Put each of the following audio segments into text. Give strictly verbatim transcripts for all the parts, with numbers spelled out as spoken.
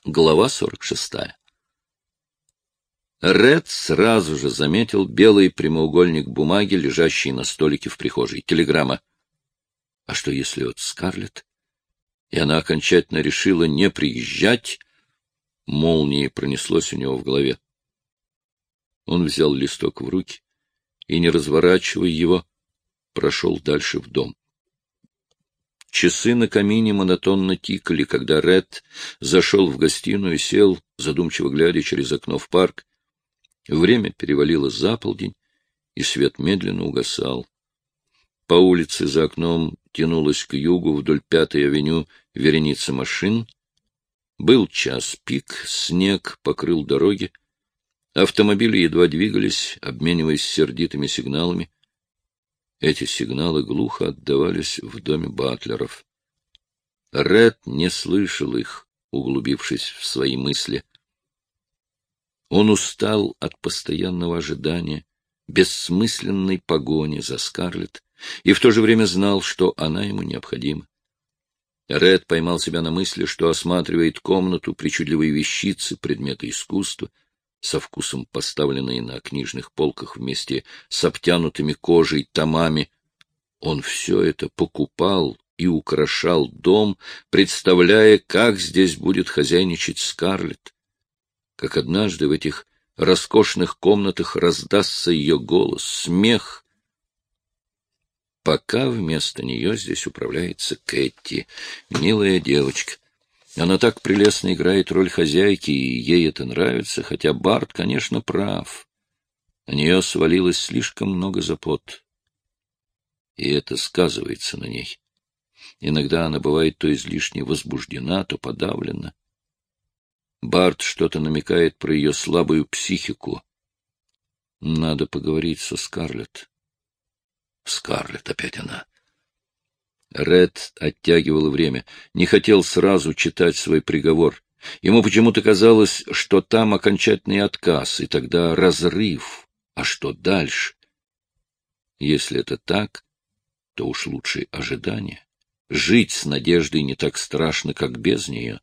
Глава сорок шестая. Ред сразу же заметил белый прямоугольник бумаги, лежащий на столике в прихожей. Телеграмма. А что, если от Скарлетт? И она окончательно решила не приезжать. Молнией пронеслось у него в голове. Он взял листок в руки и, не разворачивая его, прошел дальше в дом. Часы на камине монотонно тикали, когда Ред зашел в гостиную и сел, задумчиво глядя через окно в парк. Время перевалило за полдень, и свет медленно угасал. По улице за окном тянулась к югу вдоль Пятой авеню вереница машин. Был час пик, снег покрыл дороги. Автомобили едва двигались, обмениваясь сердитыми сигналами. Эти сигналы глухо отдавались в доме Батлеров. Ред не слышал их, углубившись в свои мысли. Он устал от постоянного ожидания, бессмысленной погони за Скарлетт, и в то же время знал, что она ему необходима. Ред поймал себя на мысли, что осматривает комнату, причудливые вещицы, предметы искусства, со вкусом поставленные на книжных полках вместе с обтянутыми кожей томами. Он все это покупал и украшал дом, представляя, как здесь будет хозяйничать Скарлетт, как однажды в этих роскошных комнатах раздастся ее голос, смех, пока вместо нее здесь управляется Кэти, милая девочка. Она так прелестно играет роль хозяйки, и ей это нравится, хотя Барт, конечно, прав. На нее свалилось слишком много забот, и это сказывается на ней. Иногда она бывает то излишне возбуждена, то подавлена. Барт что-то намекает про ее слабую психику. Надо поговорить со Скарлетт. Скарлетт, опять она. Ред оттягивал время, не хотел сразу читать свой приговор. Ему почему-то казалось, что там окончательный отказ, и тогда разрыв. А что дальше? Если это так, то уж лучше ожидание. Жить с надеждой не так страшно, как без нее.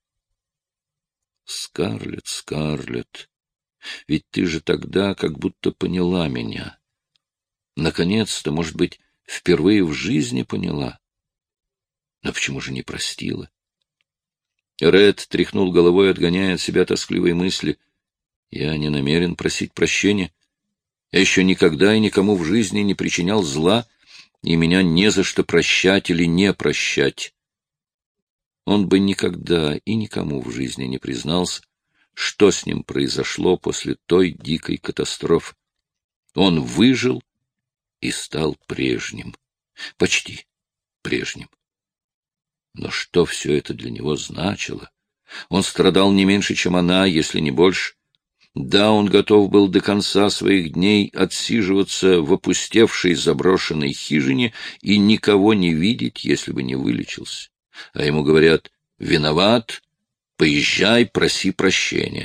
Скарлетт, Скарлетт, ведь ты же тогда как будто поняла меня. Наконец-то, может быть, впервые в жизни поняла. Но почему же не простила? Ред тряхнул головой, отгоняя от себя тоскливые мысли. Я не намерен просить прощения. Я еще никогда и никому в жизни не причинял зла, и меня не за что прощать или не прощать. Он бы никогда и никому в жизни не признался, что с ним произошло после той дикой катастрофы. Он выжил и стал прежним, почти прежним. Но что все это для него значило? Он страдал не меньше, чем она, если не больше. Да, он готов был до конца своих дней отсиживаться в опустевшей заброшенной хижине и никого не видеть, если бы не вылечился. А ему говорят: «Виноват, поезжай, проси прощения».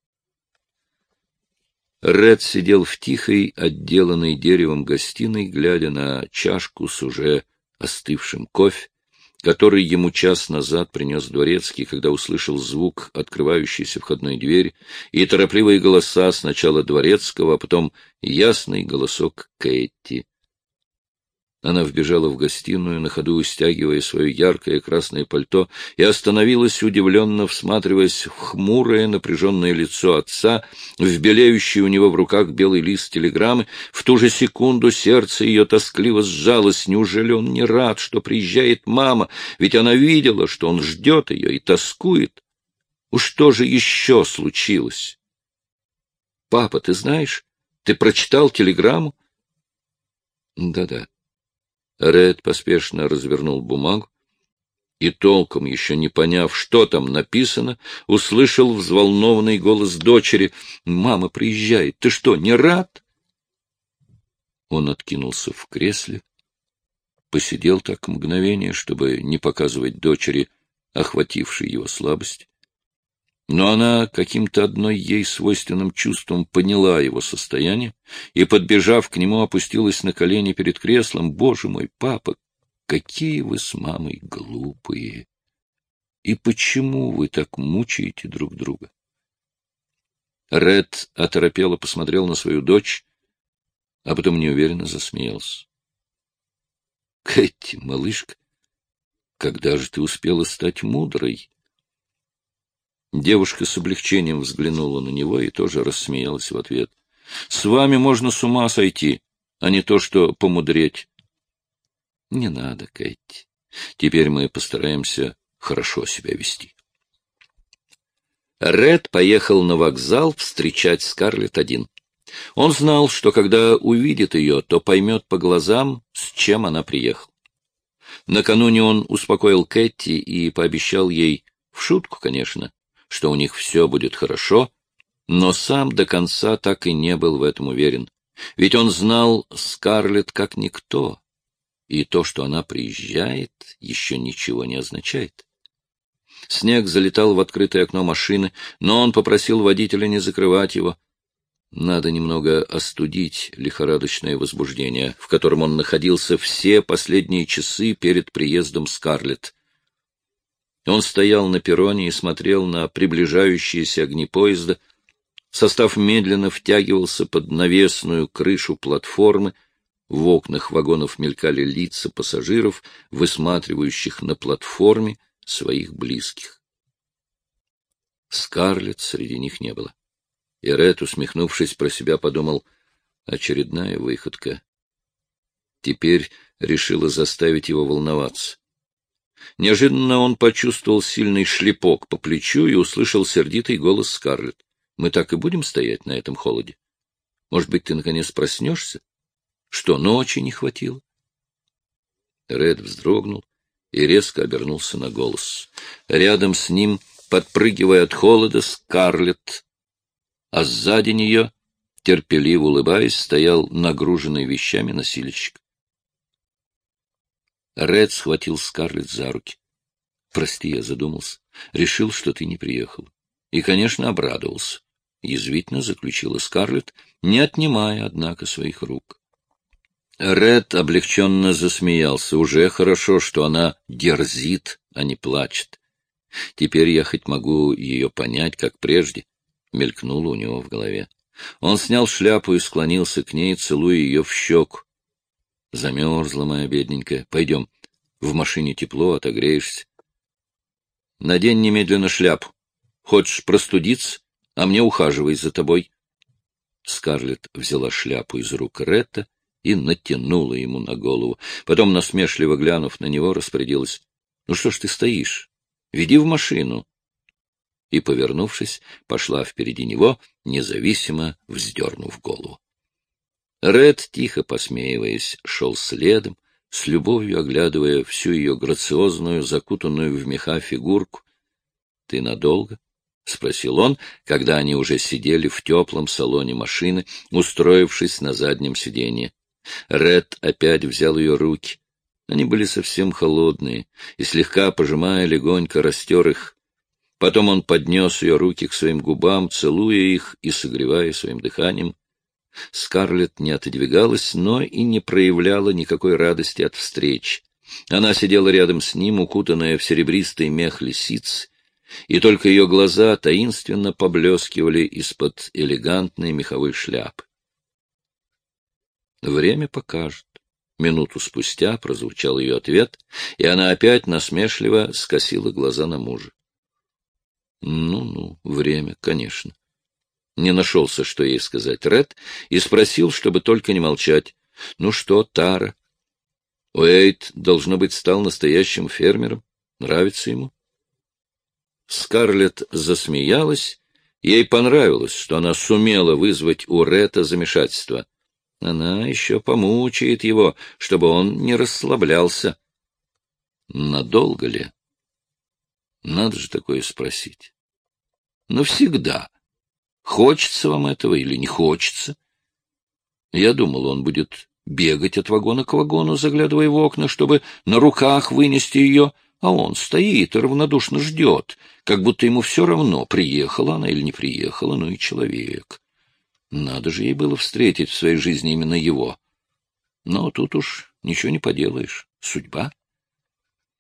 Ред сидел в тихой, отделанной деревом гостиной, глядя на чашку с уже остывшим кофе, который ему час назад принес дворецкий, когда услышал звук открывающейся входной двери и торопливые голоса сначала дворецкого, а потом ясный голосок Кэти. Она вбежала в гостиную, на ходу стягивая свое яркое красное пальто, и остановилась, удивленно всматриваясь в хмурое напряженное лицо отца, в белеющий у него в руках белый лист телеграммы. В ту же секунду сердце ее тоскливо сжалось. Неужели он не рад, что приезжает мама? Ведь она видела, что он ждет ее и тоскует. Уж что же еще случилось? — Папа, ты знаешь, ты прочитал телеграмму? Да — Да-да. Ред поспешно развернул бумагу и, толком еще не поняв, что там написано, услышал взволнованный голос дочери. — Мама приезжает. Ты что, не рад? Он откинулся в кресле, посидел так мгновение, чтобы не показывать дочери охватившей его слабость. Но она каким-то одной ей свойственным чувством поняла его состояние и, подбежав к нему, опустилась на колени перед креслом. — Боже мой, папа, какие вы с мамой глупые! И почему вы так мучаете друг друга? Ред оторопело посмотрел на свою дочь, а потом неуверенно засмеялся. — Кэти, малышка, когда же ты успела стать мудрой? Девушка с облегчением взглянула на него и тоже рассмеялась в ответ. — С вами можно с ума сойти, а не то что помудреть. — Не надо, Кэти. Теперь мы постараемся хорошо себя вести. Ред поехал на вокзал встречать Скарлетт один. Он знал, что когда увидит ее, то поймет по глазам, с чем она приехала. Накануне он успокоил Кэти и пообещал ей, в шутку, конечно, что у них все будет хорошо, но сам до конца так и не был в этом уверен. Ведь он знал Скарлетт как никто, и то, что она приезжает, еще ничего не означает. Снег залетал в открытое окно машины, но он попросил водителя не закрывать его. Надо немного остудить лихорадочное возбуждение, в котором он находился все последние часы перед приездом Скарлетт. Он стоял на перроне и смотрел на приближающиеся огни поезда. Состав медленно втягивался под навесную крышу платформы. В окнах вагонов мелькали лица пассажиров, высматривающих на платформе своих близких. Скарлетт среди них не было. И Ред, усмехнувшись про себя, подумал, очередная выходка. Теперь решила заставить его волноваться. Неожиданно он почувствовал сильный шлепок по плечу и услышал сердитый голос Скарлетт. — Мы так и будем стоять на этом холоде? Может быть, ты, наконец, проснешься? Что, ночи не хватило? Ред вздрогнул и резко обернулся на голос. Рядом с ним, подпрыгивая от холода, Скарлетт, а сзади нее, терпеливо улыбаясь, стоял нагруженный вещами носильщик. Ред схватил Скарлетт за руки. — Прости, я задумался. Решил, что ты не приехал. И, конечно, обрадовался. Язвительно заключила Скарлетт, не отнимая, однако, своих рук. Ред облегченно засмеялся. Уже хорошо, что она дерзит, а не плачет. Теперь я хоть могу ее понять, как прежде, — мелькнуло у него в голове. Он снял шляпу и склонился к ней, целуя ее в щеку. — Замерзла моя бедненькая. Пойдем. В машине тепло, отогреешься. — Надень немедленно шляпу. Хочешь простудиться, а мне ухаживай за тобой. Скарлетт взяла шляпу из рук Ретта и натянула ему на голову. Потом, насмешливо глянув на него, распорядилась. — Ну что ж ты стоишь? Веди в машину. И, повернувшись, пошла впереди него, независимо вздернув голову. Ред, тихо посмеиваясь, шел следом, с любовью оглядывая всю ее грациозную, закутанную в меха фигурку. — Ты надолго? — спросил он, когда они уже сидели в теплом салоне машины, устроившись на заднем сиденье. Ред опять взял ее руки. Они были совсем холодные, и, слегка пожимая, легонько растер их. Потом он поднес ее руки к своим губам, целуя их и согревая своим дыханием. Скарлетт не отодвигалась, но и не проявляла никакой радости от встречи. Она сидела рядом с ним, укутанная в серебристый мех лисицы, и только ее глаза таинственно поблескивали из-под элегантной меховой шляпы. Время покажет. Минуту спустя прозвучал ее ответ, и она опять насмешливо скосила глаза на мужа. Ну-ну, время, конечно. Не нашелся, что ей сказать Ред, и спросил, чтобы только не молчать. Ну что, Тара? Уэйд, должно быть, стал настоящим фермером. Нравится ему? Скарлетт засмеялась. Ей понравилось, что она сумела вызвать у Ретта замешательство. Она еще помучает его, чтобы он не расслаблялся. Надолго ли? Надо же такое спросить. Навсегда. Хочется вам этого или не хочется? Я думал, он будет бегать от вагона к вагону, заглядывая в окна, чтобы на руках вынести ее, а он стоит и равнодушно ждет, как будто ему все равно, приехала она или не приехала, ну и человек. Надо же ей было встретить в своей жизни именно его. Но тут уж ничего не поделаешь. Судьба.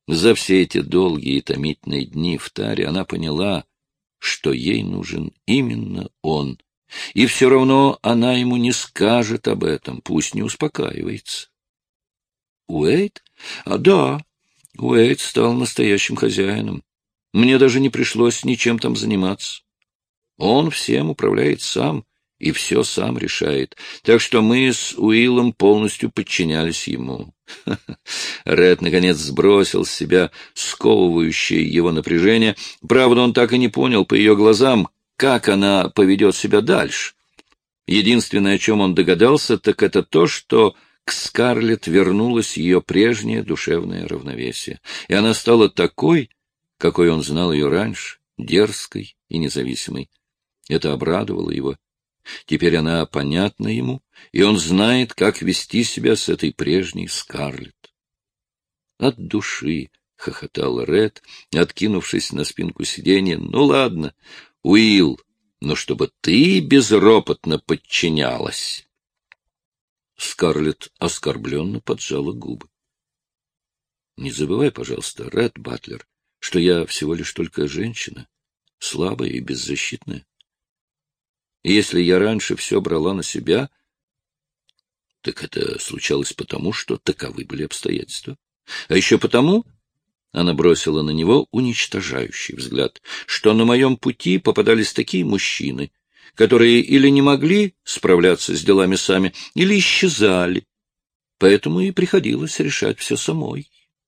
За все эти долгие и томительные дни в таре она поняла, что ей нужен именно он, и все равно она ему не скажет об этом, пусть не успокаивается. Уэйд? А да, Уэйд стал настоящим хозяином. Мне даже не пришлось ничем там заниматься. Он всем управляет сам и все сам решает, так что мы с Уиллом полностью подчинялись ему. Ред, наконец, сбросил с себя сковывающее его напряжение. Правда, он так и не понял по ее глазам, как она поведет себя дальше. Единственное, о чем он догадался, так это то, что к Скарлетт вернулось ее прежнее душевное равновесие, и она стала такой, какой он знал ее раньше, дерзкой и независимой. Это обрадовало его. Теперь она понятна ему, и он знает, как вести себя с этой прежней Скарлетт. От души хохотал Ред, откинувшись на спинку сиденья. Ну ладно, Уилл, но чтобы ты безропотно подчинялась. Скарлетт оскорбленно поджала губы. Не забывай, пожалуйста, Ред Батлер, что я всего лишь только женщина, слабая и беззащитная. И если я раньше все брала на себя, так это случалось потому, что таковы были обстоятельства. А еще потому, она бросила на него уничтожающий взгляд, что на моем пути попадались такие мужчины, которые или не могли справляться с делами сами, или исчезали, поэтому и приходилось решать все самой.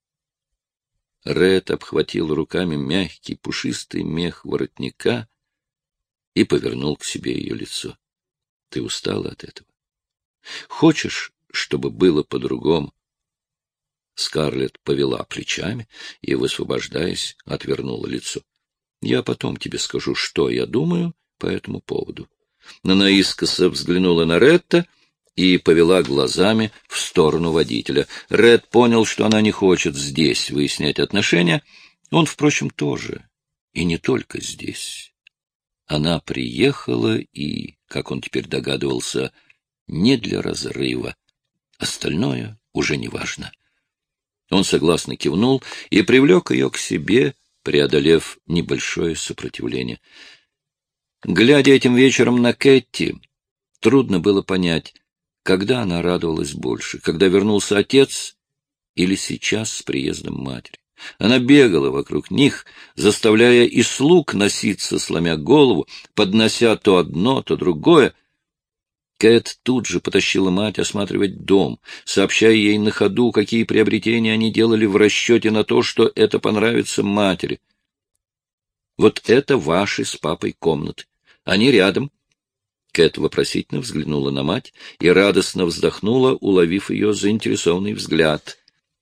Ред обхватил руками мягкий пушистый мех воротника и повернул к себе ее лицо. — Ты устала от этого? Хочешь, чтобы было по-другому? Скарлетт повела плечами и, высвобождаясь, отвернула лицо. — Я потом тебе скажу, что я думаю по этому поводу. Она искоса взглянула на Ретта и повела глазами в сторону водителя. Ред понял, что она не хочет здесь выяснять отношения. Он, впрочем, тоже. И не только здесь. Она приехала и, как он теперь догадывался, не для разрыва. Остальное уже не важно. Он согласно кивнул и привлек ее к себе, преодолев небольшое сопротивление. Глядя этим вечером на Кэти, трудно было понять, когда она радовалась больше, когда вернулся отец или сейчас с приездом матери. Она бегала вокруг них, заставляя и слуг носиться, сломя голову, поднося то одно, то другое. Кэт тут же потащила мать осматривать дом, сообщая ей на ходу, какие приобретения они делали в расчете на то, что это понравится матери. «Вот это ваши с папой комнаты. Они рядом». Кэт вопросительно взглянула на мать и радостно вздохнула, уловив ее заинтересованный взгляд.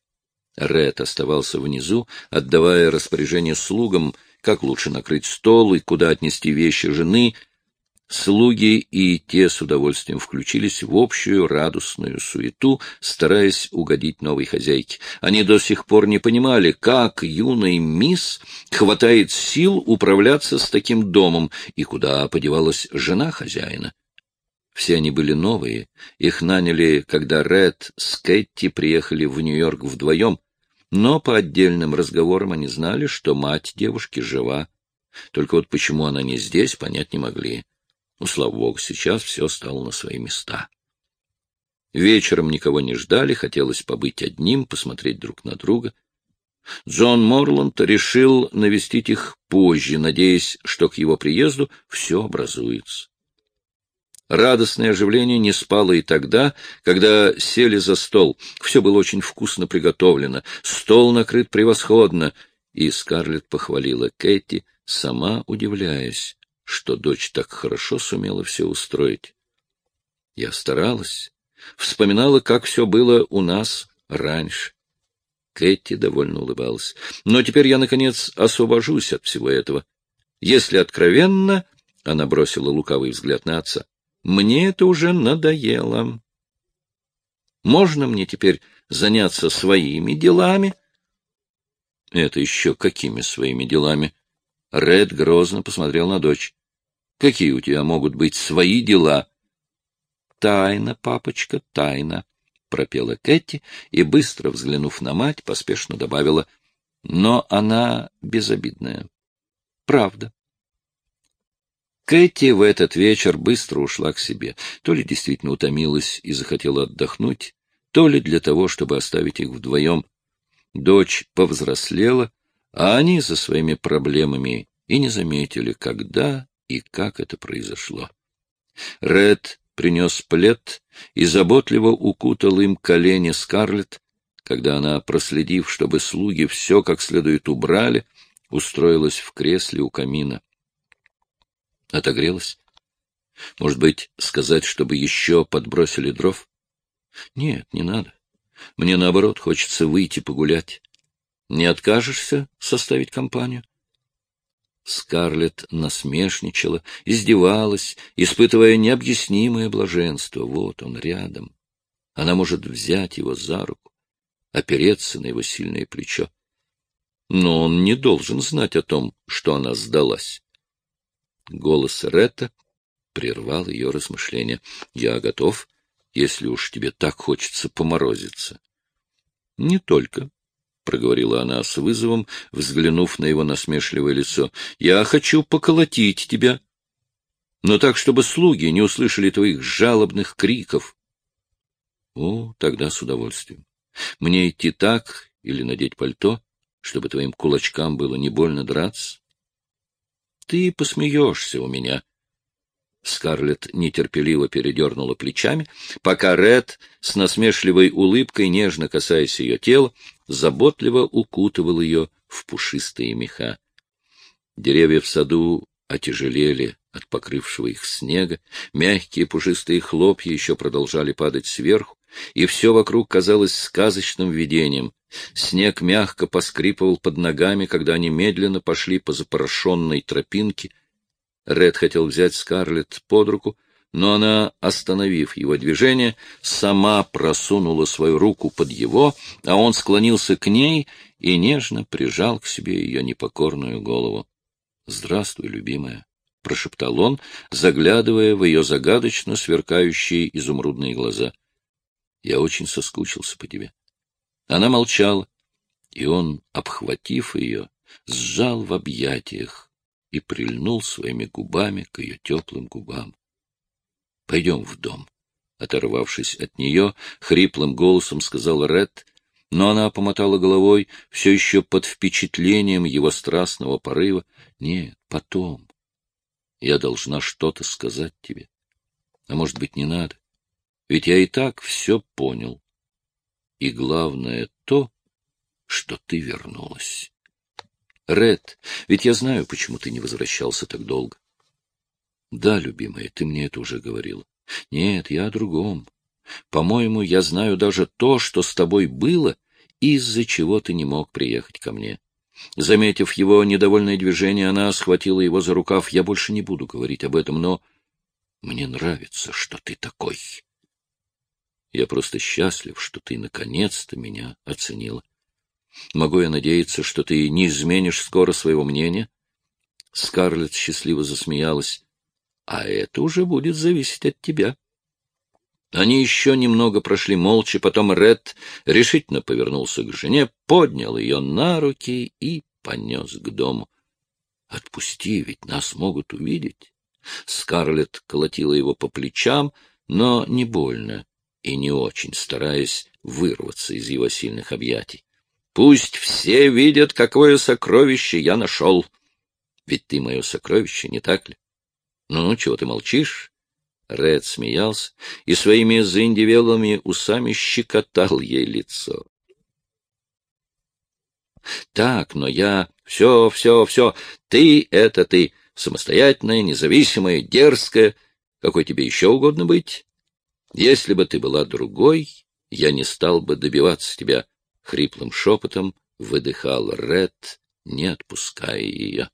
Ред оставался внизу, отдавая распоряжение слугам, как лучше накрыть стол и куда отнести вещи жены. Слуги и те с удовольствием включились в общую радостную суету, стараясь угодить новой хозяйке. Они до сих пор не понимали, как юной мисс хватает сил управляться с таким домом и куда подевалась жена хозяина. Все они были новые, их наняли, когда Ред с Кэти приехали в Нью-Йорк вдвоем, но по отдельным разговорам они знали, что мать девушки жива. Только вот почему она не здесь, понять не могли. Ну, слава богу, сейчас все стало на свои места. Вечером никого не ждали, хотелось побыть одним, посмотреть друг на друга. Джон Морланд решил навестить их позже, надеясь, что к его приезду все образуется. Радостное оживление не спало и тогда, когда сели за стол. Все было очень вкусно приготовлено, стол накрыт превосходно, и Скарлетт похвалила Кэти, сама удивляясь, что дочь так хорошо сумела все устроить. Я старалась, вспоминала, как все было у нас раньше. Кэти довольно улыбалась. Но теперь я, наконец, освобожусь от всего этого. Если откровенно, она бросила лукавый взгляд на отца, мне это уже надоело. Можно мне теперь заняться своими делами? Это еще какими своими делами? Ред грозно посмотрел на дочь. Какие у тебя могут быть свои дела? Тайна, папочка, тайна, пропела Кэти и, быстро взглянув на мать, поспешно добавила. но она безобидная. Правда. Кэти в этот вечер быстро ушла к себе. То ли действительно утомилась и захотела отдохнуть, то ли для того, чтобы оставить их вдвоем. Дочь повзрослела, а они за своими проблемами и не заметили, когда и как это произошло. Ред принес плед и заботливо укутал им колени Скарлетт, когда она, проследив, чтобы слуги все как следует убрали, устроилась в кресле у камина. Отогрелась? Может быть, сказать, чтобы еще подбросили дров? Нет, не надо. Мне, наоборот, хочется выйти погулять. Не откажешься составить компанию? Скарлетт насмешничала, издевалась, испытывая необъяснимое блаженство. Вот он рядом. Она может взять его за руку, опереться на его сильное плечо. Но он не должен знать о том, что она сдалась. Голос Ретта прервал ее размышления. — Я готов, если уж тебе так хочется поморозиться. — Не только, — проговорила она с вызовом, взглянув на его насмешливое лицо. — Я хочу поколотить тебя, но так, чтобы слуги не услышали твоих жалобных криков. — О, тогда с удовольствием. Мне идти так или надеть пальто, чтобы твоим кулачкам было не больно драться? Ты посмеешься у меня. Скарлетт нетерпеливо передернула плечами, пока Ред с насмешливой улыбкой, нежно касаясь ее тела, заботливо укутывал ее в пушистые меха. Деревья в саду отяжелели от покрывшего их снега, мягкие пушистые хлопья еще продолжали падать сверху, и все вокруг казалось сказочным видением. Снег мягко поскрипывал под ногами, когда они медленно пошли по запорошенной тропинке. Ред хотел взять Скарлетт под руку, но она, остановив его движение, сама просунула свою руку под его, а он склонился к ней и нежно прижал к себе ее непокорную голову. — Здравствуй, любимая, — прошептал он, заглядывая в ее загадочно сверкающие изумрудные глаза. — Я очень соскучился по тебе. Она молчала, и он, обхватив ее, сжал в объятиях и прильнул своими губами к ее теплым губам. — Пойдем в дом, — оторвавшись от нее, хриплым голосом сказал Ред, но она помотала головой, все еще под впечатлением его страстного порыва. — Нет, потом. Я должна что-то сказать тебе. А может быть, не надо? Ведь я и так все понял. И главное то, что ты вернулась. Ред, ведь я знаю, почему ты не возвращался так долго. Да, любимая, ты мне это уже говорила. Нет, я о другом. По-моему, я знаю даже то, что с тобой было, из-за чего ты не мог приехать ко мне. Заметив его недовольное движение, она схватила его за рукав. Я больше не буду говорить об этом, но мне нравится, что ты такой. Я просто счастлив, что ты наконец-то меня оценила. Могу я надеяться, что ты не изменишь скоро своего мнения? Скарлетт счастливо засмеялась. А это уже будет зависеть от тебя. Они еще немного прошли молча, потом Ред решительно повернулся к жене, поднял ее на руки и понес к дому. — Отпусти, ведь нас могут увидеть. Скарлетт колотила его по плечам, но не больно и не очень, стараясь вырваться из его сильных объятий. — Пусть все видят, какое сокровище я нашел. Ведь ты мое сокровище, не так ли? Ну, чего ты молчишь? Ред смеялся и своими заиндевелыми усами щекотал ей лицо. — Так, но я... Все, все, все. Ты — это ты. Самостоятельная, независимая, дерзкая. Какой тебе еще угодно быть? Если бы ты была другой, я не стал бы добиваться тебя. Хриплым шепотом выдыхал Ред, не отпуская ее.